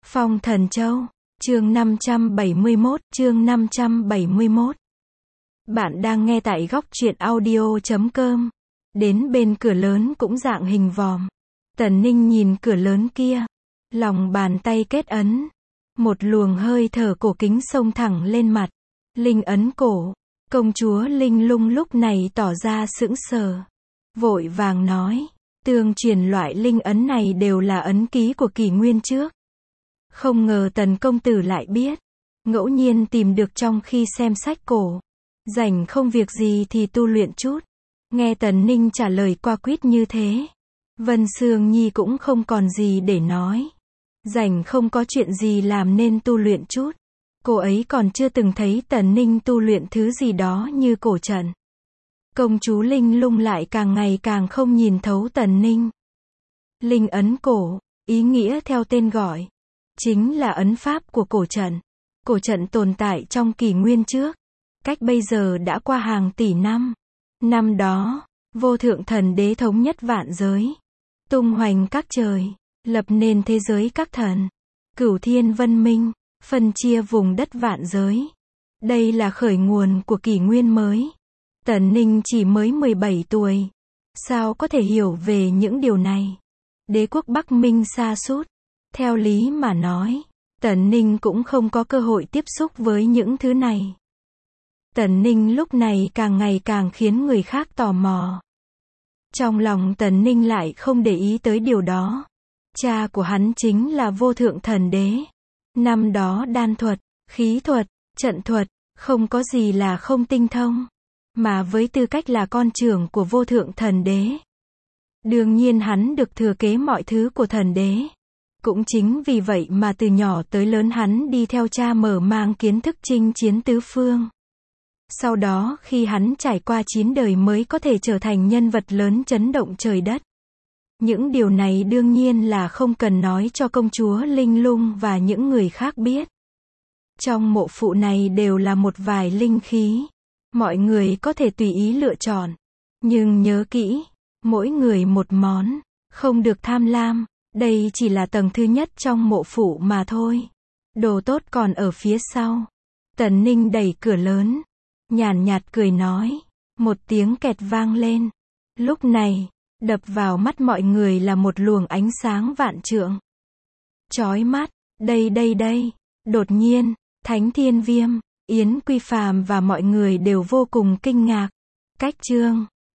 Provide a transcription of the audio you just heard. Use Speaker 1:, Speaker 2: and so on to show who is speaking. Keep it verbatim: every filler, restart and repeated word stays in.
Speaker 1: Phong Thần Châu, chương năm trăm bảy mươi mốt, chương năm trăm bảy mươi mốt. Bạn đang nghe tại góc truyện audio chấm com. Đến bên cửa lớn cũng dạng hình vòm. Tần Ninh nhìn cửa lớn kia, lòng bàn tay kết ấn. Một luồng hơi thở cổ kính xông thẳng lên mặt. Linh ấn cổ. Công chúa Linh Lung lúc này tỏ ra sững sờ. Vội vàng nói, tương truyền loại linh ấn này đều là ấn ký của kỷ nguyên trước. Không ngờ Tần công tử lại biết. Ngẫu nhiên tìm được trong khi xem sách cổ. Rảnh không việc gì thì tu luyện chút. Nghe Tần Ninh trả lời qua quýt như thế, Vân Sương Nhi cũng không còn gì để nói. Rảnh không có chuyện gì làm nên tu luyện chút. Cô ấy còn chưa từng thấy Tần Ninh tu luyện thứ gì đó như cổ trận. Công chúa Linh Lung lại càng ngày càng không nhìn thấu Tần Ninh. Linh ấn cổ, ý nghĩa theo tên gọi, chính là ấn pháp của cổ trận. Cổ trận tồn tại trong kỷ nguyên trước, cách bây giờ đã qua hàng tỷ năm. Năm đó, vô thượng thần đế thống nhất vạn giới, tung hoành các trời, lập nên thế giới các thần, cửu thiên vân minh, phân chia vùng đất vạn giới. Đây là khởi nguồn của kỷ nguyên mới. Tần Ninh chỉ mới mười bảy tuổi, sao có thể hiểu về những điều này. Đế quốc Bắc Minh sa sút. Theo lý mà nói, Tần Ninh cũng không có cơ hội tiếp xúc với những thứ này. Tần Ninh lúc này càng ngày càng khiến người khác tò mò. Trong lòng Tần Ninh lại không để ý tới điều đó. Cha của hắn chính là vô thượng thần đế. Năm đó đan thuật, khí thuật, trận thuật, không có gì là không tinh thông. Mà với tư cách là con trưởng của vô thượng thần đế, đương nhiên hắn được thừa kế mọi thứ của thần đế. Cũng chính vì vậy mà từ nhỏ tới lớn hắn đi theo cha mở mang kiến thức chinh chiến tứ phương. Sau đó khi hắn trải qua chín đời mới có thể trở thành nhân vật lớn chấn động trời đất. Những điều này đương nhiên là không cần nói cho công chúa Linh Lung và những người khác biết. Trong mộ phụ này đều là một vài linh khí. Mọi người có thể tùy ý lựa chọn. Nhưng nhớ kỹ, mỗi người một món, không được tham lam. Đây chỉ là tầng thứ nhất trong mộ phụ mà thôi. Đồ tốt còn ở phía sau. Tần Ninh đẩy cửa lớn, nhàn nhạt cười nói. Một tiếng kẹt vang lên. Lúc này, đập vào mắt mọi người là một luồng ánh sáng vạn trượng. Chói mắt, đây đây đây. Đột nhiên, Thánh Thiên Viêm, Yến Quy Phàm và mọi người đều vô cùng kinh ngạc. Cách chương